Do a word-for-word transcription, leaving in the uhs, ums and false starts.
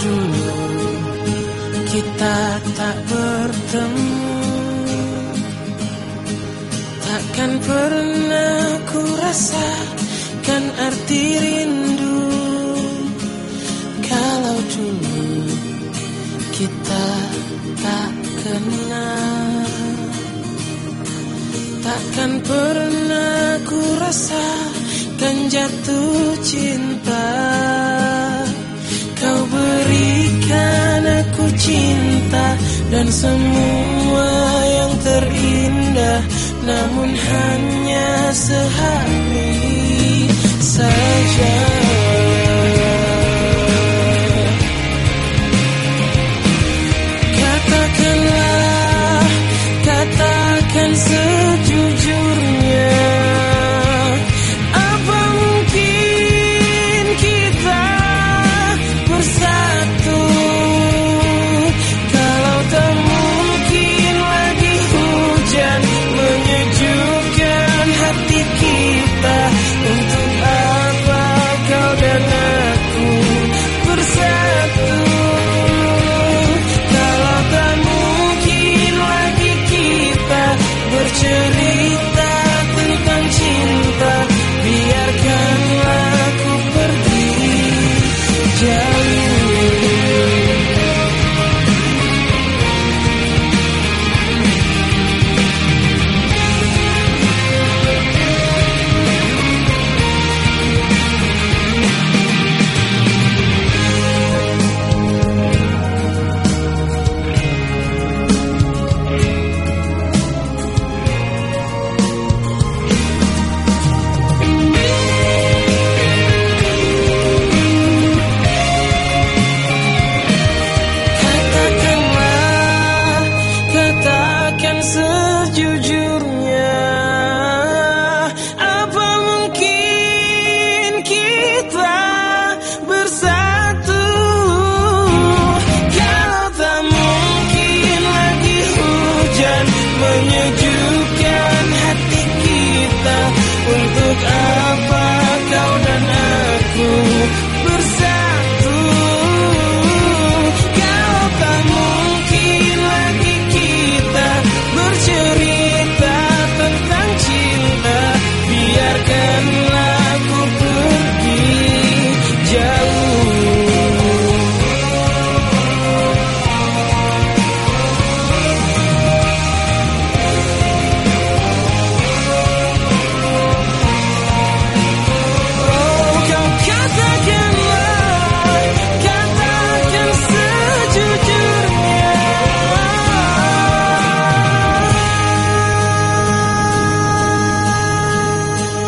dulu kita tak bertemu, takkan pernah ku rasakan arti rindu. Kalau dulu kita tak kenal, takkan pernah ku rasakan jatuh cinta. Kau berikan aku cinta dan semua yang terindah, namun hanya sehari saja.